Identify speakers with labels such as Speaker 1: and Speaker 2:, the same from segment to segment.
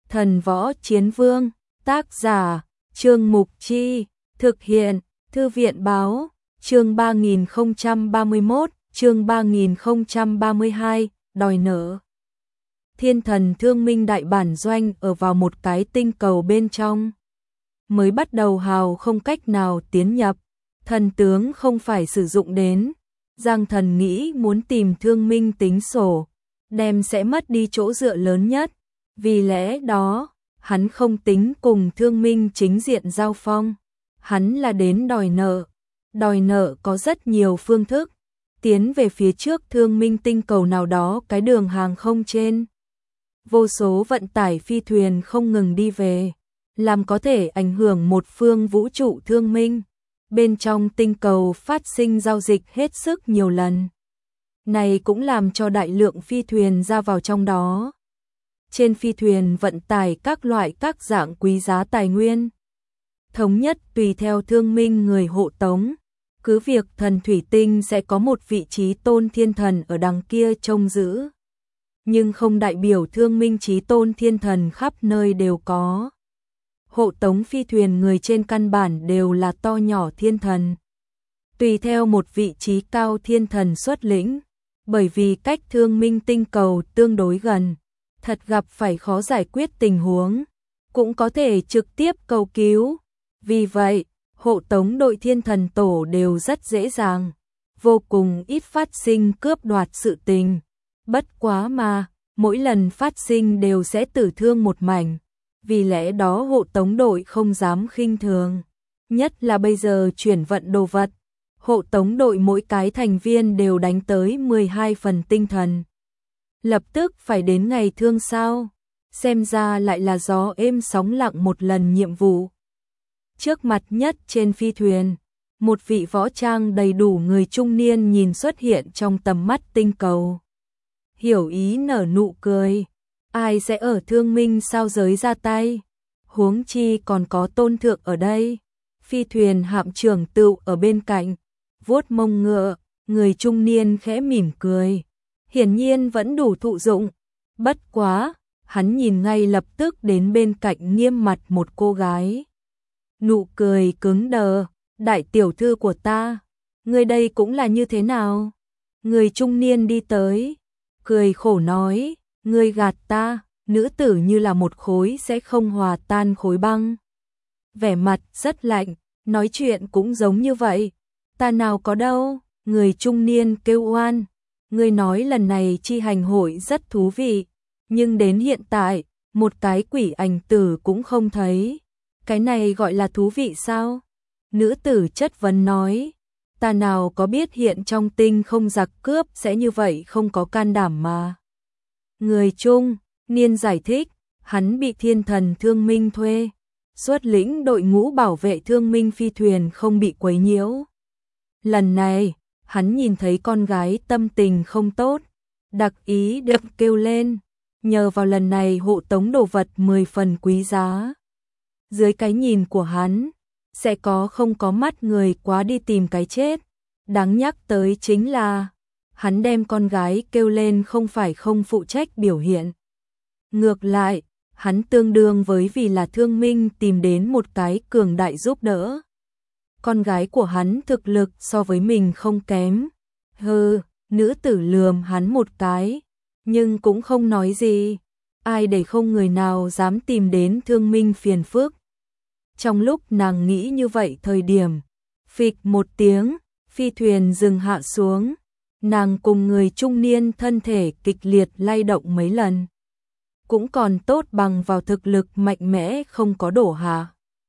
Speaker 1: Thần Võ Chiến Vương, tác giả, Trương Mục Chi, thực hiện, Thư viện Báo, chương 3031, chương 3032, đòi nợ. Thiên thần Thương Minh đại bản doanh ở vào một cái tinh cầu bên trong. Mới bắt đầu hào không cách nào tiến nhập, thần tướng không phải sử dụng đến. Giang thần nghĩ muốn tìm Thương Minh tính sổ, đem sẽ mất đi chỗ dựa lớn nhất. Vì lẽ đó, hắn không tính cùng Thương Minh chính diện giao phong. Hắn là đến đòi nợ. Đòi nợ có rất nhiều phương thức. Tiến về phía trước Thương Minh tinh cầu nào đó cái đường hàng không trên. Vô số vận tải phi thuyền không ngừng đi về, làm có thể ảnh hưởng một phương vũ trụ Thương Minh. Bên trong tinh cầu phát sinh giao dịch hết sức nhiều lần. Này cũng làm cho đại lượng phi thuyền ra vào trong đó. Trên phi thuyền vận tải các loại các dạng quý giá tài nguyên. Thống nhất tùy theo Thương Minh người hộ tống. Cứ việc thần thủy tinh sẽ có một vị trí tôn thiên thần ở đằng kia trông giữ. Nhưng không đại biểu Thương Minh chí tôn thiên thần khắp nơi đều có. Hộ tống phi thuyền người trên căn bản đều là to nhỏ thiên thần. Tùy theo một vị trí cao thiên thần xuất lĩnh. Bởi vì cách Thương Minh tinh cầu tương đối gần. Thật gặp phải khó giải quyết tình huống. Cũng có thể trực tiếp cầu cứu. Vì vậy, hộ tống đội thiên thần tổ đều rất dễ dàng. Vô cùng ít phát sinh cướp đoạt sự tình. Bất quá mà, mỗi lần phát sinh đều sẽ tử thương một mảnh. Vì lẽ đó hộ tống đội không dám khinh thường. Nhất là bây giờ chuyển vận đồ vật. Hộ tống đội mỗi cái thành viên đều đánh tới 12 phần tinh thần. Lập tức phải đến ngày thương sao. Xem ra lại là gió êm sóng lặng một lần nhiệm vụ. Trước mặt nhất trên phi thuyền, một vị võ trang đầy đủ người trung niên nhìn xuất hiện trong tầm mắt tinh cầu. Hiểu ý nở nụ cười. Ai sẽ ở Thương Minh sao giới ra tay? Huống chi còn có tôn thượng ở đây. Phi thuyền hạm trưởng tựu ở bên cạnh, vuốt mông ngựa, người trung niên khẽ mỉm cười. Hiển nhiên vẫn đủ thụ dụng. Bất quá, hắn nhìn ngay lập tức đến bên cạnh nghiêm mặt một cô gái. Nụ cười cứng đờ, đại tiểu thư của ta, người đây cũng là như thế nào? Người trung niên đi tới, cười khổ nói, ngươi gạt ta, nữ tử như là một khối sẽ không hòa tan khối băng. Vẻ mặt rất lạnh, nói chuyện cũng giống như vậy. Ta nào có đâu, người trung niên kêu oan. Ngươi nói lần này chi hành hội rất thú vị, nhưng đến hiện tại, một cái quỷ ảnh tử cũng không thấy. Cái này gọi là thú vị sao? Nữ tử chất vấn nói, ta nào có biết hiện trong tinh không giặc cướp sẽ như vậy không có can đảm mà. Người trung niên giải thích, hắn bị thiên thần Thương Minh thuê, xuất lĩnh đội ngũ bảo vệ Thương Minh phi thuyền không bị quấy nhiễu. Lần này, hắn nhìn thấy con gái tâm tình không tốt, đặc ý được kêu lên, nhờ vào lần này hộ tống đồ vật 10 phần quý giá. Dưới cái nhìn của hắn, sẽ có không có mắt người quá đi tìm cái chết. Đáng nhắc tới chính là, hắn đem con gái kêu lên không phải không phụ trách biểu hiện. Ngược lại, hắn tương đương với vì là Thương Minh tìm đến một cái cường đại giúp đỡ. Con gái của hắn thực lực so với mình không kém. Hừ, nữ tử lườm hắn một cái, nhưng cũng không nói gì. Ai để không người nào dám tìm đến Thương Minh phiền phức. Trong lúc nàng nghĩ như vậy thời điểm, phịch một tiếng, phi thuyền dừng hạ xuống. Nàng cùng người trung niên thân thể kịch liệt lay động mấy lần. Cũng còn tốt bằng vào thực lực mạnh mẽ không có đổ hạ.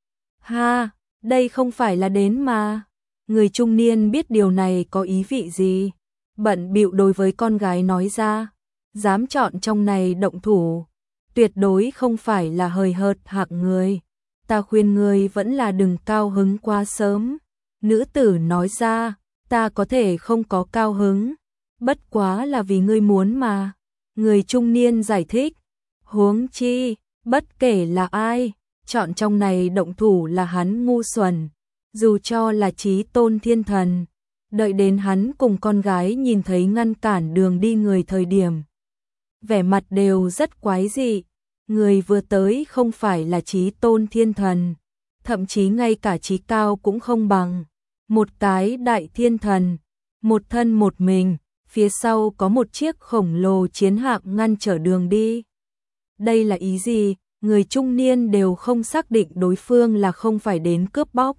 Speaker 1: Ha, đây không phải là đến mà. Người trung niên biết điều này có ý vị gì. Bận bịu đối với con gái nói ra. Dám chọn trong này động thủ. Tuyệt đối không phải là hời hợt hạng người. Ta khuyên ngươi vẫn là đừng cao hứng quá sớm. Nữ tử nói ra, ta có thể không có cao hứng. Bất quá là vì ngươi muốn mà. Người trung niên giải thích. Huống chi, bất kể là ai, chọn trong này động thủ là hắn ngu xuẩn. Dù cho là chí tôn thiên thần, đợi đến hắn cùng con gái nhìn thấy ngăn cản đường đi người thời điểm. Vẻ mặt đều rất quái dị. người vừa tới không phải là chí tôn thiên thần, thậm chí ngay cả chí cao cũng không bằng. Một cái đại thiên thần, một thân một mình, phía sau có một chiếc khổng lồ chiến hạm ngăn trở đường đi. Đây là ý gì? Người trung niên đều không xác định đối phương là không phải đến cướp bóc.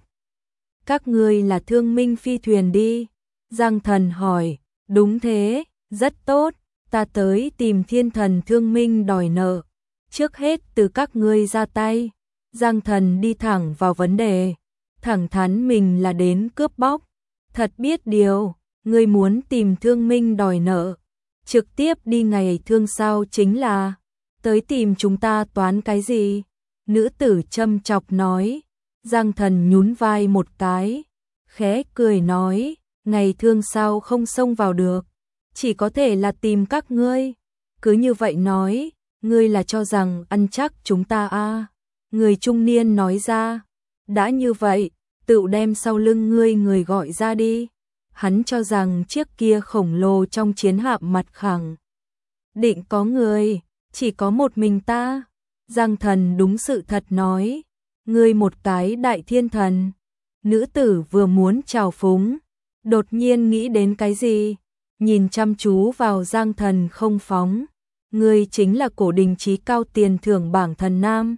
Speaker 1: Các ngươi là Thương Minh phi thuyền đi? Giang Thần hỏi. Đúng thế, rất tốt, ta tới tìm thiên thần Thương Minh đòi nợ. Trước hết từ các ngươi ra tay. Giang Thần đi thẳng vào vấn đề, thẳng thắn mình là đến cướp bóc. Thật biết điều, ngươi muốn tìm Thương Minh đòi nợ, trực tiếp đi ngày thương sao chính là, tới tìm chúng ta toán cái gì? Nữ tử châm chọc nói. Giang Thần nhún vai một cái, khẽ cười nói, ngày thương sao không xông vào được, chỉ có thể là tìm các ngươi. Cứ như vậy nói, ngươi là cho rằng ăn chắc chúng ta à? Người trung niên nói ra. Đã như vậy, tự đem sau lưng ngươi người gọi ra đi. Hắn cho rằng chiếc kia khổng lồ trong chiến hạm mặt khẳng định có người, chỉ có một mình ta. Giang Thần đúng sự thật nói, ngươi một cái đại thiên thần. Nữ tử vừa muốn chào phúng, đột nhiên nghĩ đến cái gì, nhìn chăm chú vào Giang Thần không phóng. Ngươi chính là cổ đình chí cao tiền thưởng bảng thần nam.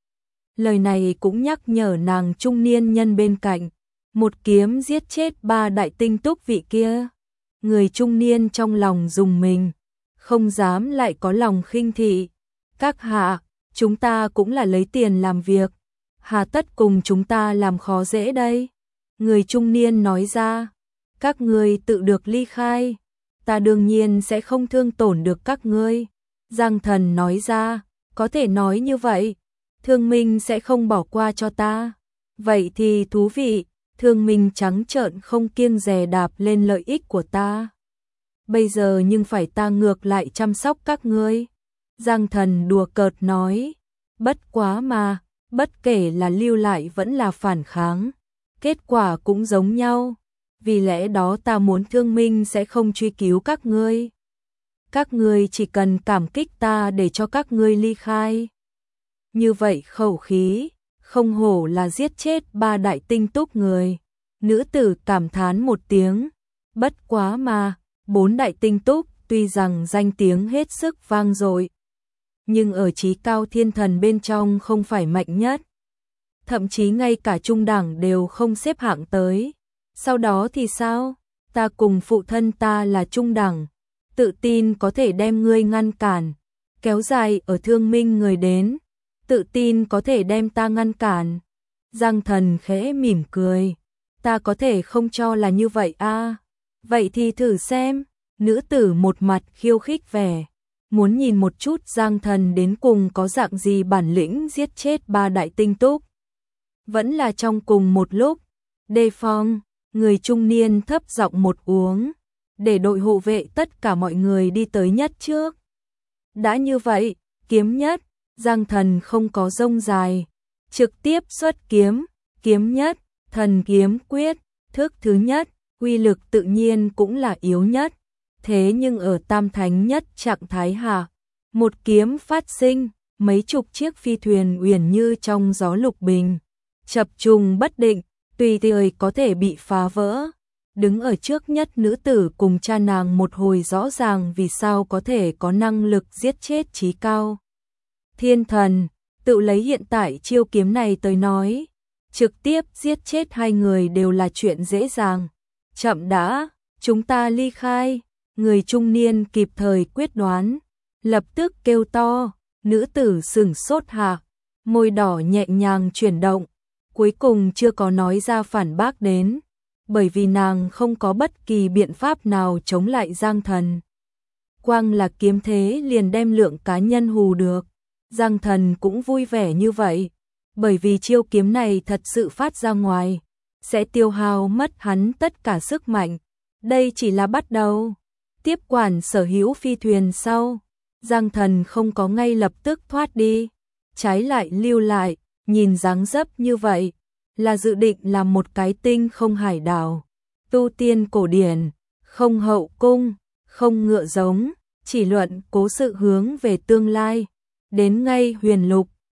Speaker 1: Lời này cũng nhắc nhở nàng trung niên nhân bên cạnh, một kiếm giết chết 3 đại tinh túc vị kia. Người trung niên trong lòng rùng mình, không dám lại có lòng khinh thị. Các hạ, chúng ta cũng là lấy tiền làm việc, hà tất cùng chúng ta làm khó dễ đây? Người trung niên nói ra, các ngươi tự được ly khai, ta đương nhiên sẽ không thương tổn được các ngươi. Giang Thần nói ra, có thể nói như vậy, Thương Minh sẽ không bỏ qua cho ta. Vậy thì thú vị, Thương Minh trắng trợn không kiêng dè đạp lên lợi ích của ta. Bây giờ nhưng phải ta ngược lại chăm sóc các ngươi. Giang Thần đùa cợt nói, bất quá mà, bất kể là lưu lại vẫn là phản kháng, kết quả cũng giống nhau. Vì lẽ đó ta muốn Thương Minh sẽ không truy cứu các ngươi. Các ngươi chỉ cần cảm kích ta để cho các ngươi ly khai. Như vậy khẩu khí, không hổ là giết chết 3 đại tinh túc người. Nữ tử cảm thán một tiếng, bất quá mà, 4 đại tinh túc tuy rằng danh tiếng hết sức vang dội, nhưng ở chí cao thiên thần bên trong không phải mạnh nhất. Thậm chí ngay cả trung đẳng đều không xếp hạng tới. Sau đó thì sao? Ta cùng phụ thân ta là trung đẳng, tự tin có thể đem ngươi ngăn cản, kéo dài ở Thương Minh người đến, tự tin có thể đem ta ngăn cản. Giang Thần khẽ mỉm cười, ta có thể không cho là như vậy à? Vậy thì thử xem. Nữ tử một mặt khiêu khích vẻ, muốn nhìn một chút Giang Thần đến cùng có dạng gì bản lĩnh giết chết 3 đại tinh túc. Vẫn là trong cùng một lúc, đề phòng, người trung niên thấp giọng một uống, để đội hộ vệ tất cả mọi người đi tới nhất trước. Đã như vậy, kiếm nhất, Giang Thần không có rông dài, trực tiếp xuất kiếm, kiếm nhất, thần kiếm quyết, thức thứ nhất, uy lực tự nhiên cũng là yếu nhất. Thế nhưng ở tam thánh nhất trạng thái hạ, một kiếm phát sinh, mấy chục chiếc phi thuyền uyển như trong gió lục bình, chập trùng bất định, tùy thời có thể bị phá vỡ. Đứng ở trước nhất nữ tử cùng cha nàng một hồi rõ ràng vì sao có thể có năng lực giết chết chí cao thiên thần, tự lấy hiện tại chiêu kiếm này tới nói, trực tiếp giết chết 2 người đều là chuyện dễ dàng. Chậm đã, chúng ta ly khai. Người trung niên kịp thời quyết đoán, lập tức kêu to. Nữ tử sửng sốt hạ, môi đỏ nhẹ nhàng chuyển động, cuối cùng chưa có nói ra phản bác đến, bởi vì nàng không có bất kỳ biện pháp nào chống lại Giang Thần. Quang là kiếm thế liền đem lượng cá nhân hù được. Giang Thần cũng vui vẻ như vậy, bởi vì chiêu kiếm này thật sự phát ra ngoài, sẽ tiêu hao mất hắn tất cả sức mạnh. Đây chỉ là bắt đầu. Tiếp quản sở hữu phi thuyền sau, Giang Thần không có ngay lập tức thoát đi, trái lại lưu lại, nhìn dáng dấp như vậy, là dự định làm một cái tinh không hải đảo, tu tiên cổ điển, không hậu cung, không ngựa giống, chỉ luận cố sự hướng về tương lai, đến ngay Huyền Lục.